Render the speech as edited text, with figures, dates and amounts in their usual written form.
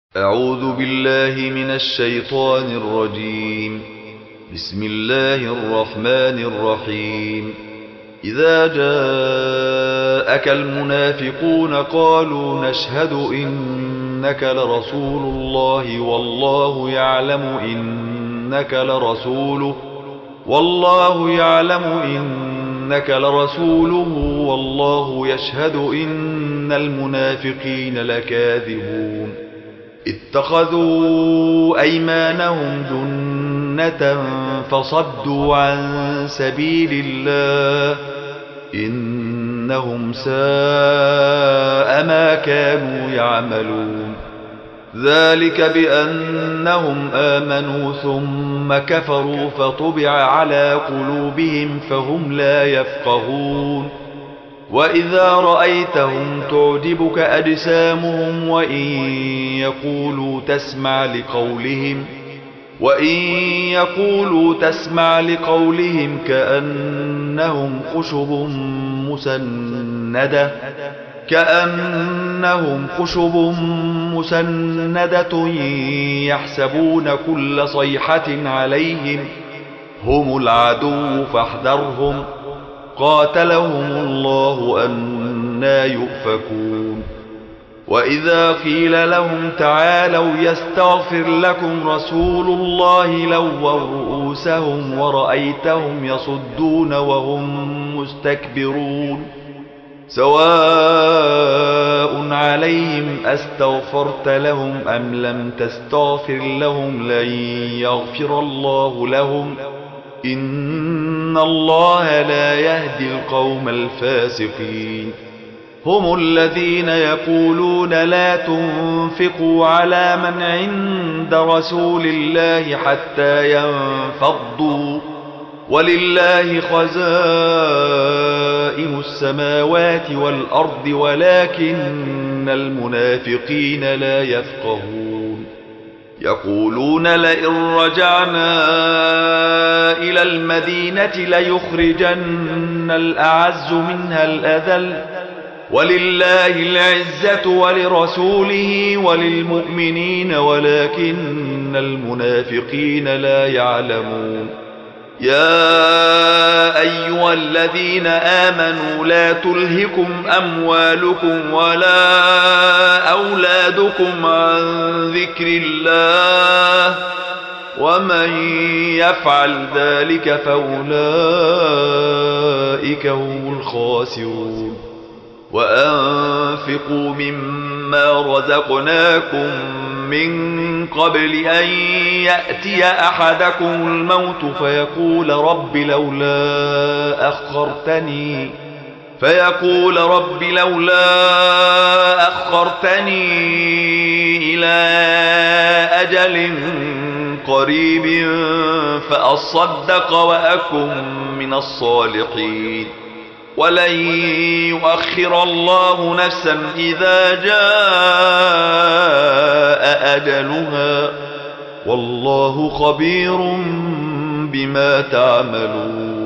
أعوذ بالله من الشيطان الرجيم. بسم الله الرحمن الرحيم. إذا جاءك المنافقون قالوا نشهد إنك لرسول الله والله يعلم إنك لرسوله والله يشهد إن المنافقين لكاذبون. اتخذوا أيمانهم جنة فصدوا عن سبيل الله إنهم ساء ما كانوا يعملون. ذلك بأنهم آمنوا ثم كفروا فطبع على قلوبهم فهم لا يفقهون. وإذا رأيتهم تعجبك أجسامهم وإن يقولوا تسمع لقولهم كأنهم خشب مسندة يحسبون كل صيحة عليهم هم العدو فاحذرهم قاتلهم الله أنى يؤفكون. وإذا قيل لهم تعالوا يستغفر لكم رسول الله لووا رؤوسهم ورأيتهم يصدون وهم مستكبرون. سواء عليهم أستغفرت لهم أم لم تستغفر لهم لن يغفر الله لهم إن الله لا يهدي القوم الفاسقين. هم الذين يقولون لا تنفقوا على من عند رسول الله حتى ينفضوا ولله خزائن السماوات والأرض ولكن المنافقين لا يفقهون. يقولون لئن رجعنا إلى المدينة ليخرجن الأعز منها الأذل ولله العزة ولرسوله وللمؤمنين ولكن المنافقين لا يعلمون. يا أيها الذين آمنوا لا تلهكم أموالكم ولا أولادكم عن ذكر الله ومن يفعل ذلك فأولئك هم الخاسرون. وأنفقوا مما رزقناكم من قبل أن يأتي أحدكم الموت فيقول رب لولا أخرتني إلى أجل قريب فأصدق وأكن من الصالحين ولن يؤخر الله نفسا إذا جاء أجلها والله خبير بما تعملون.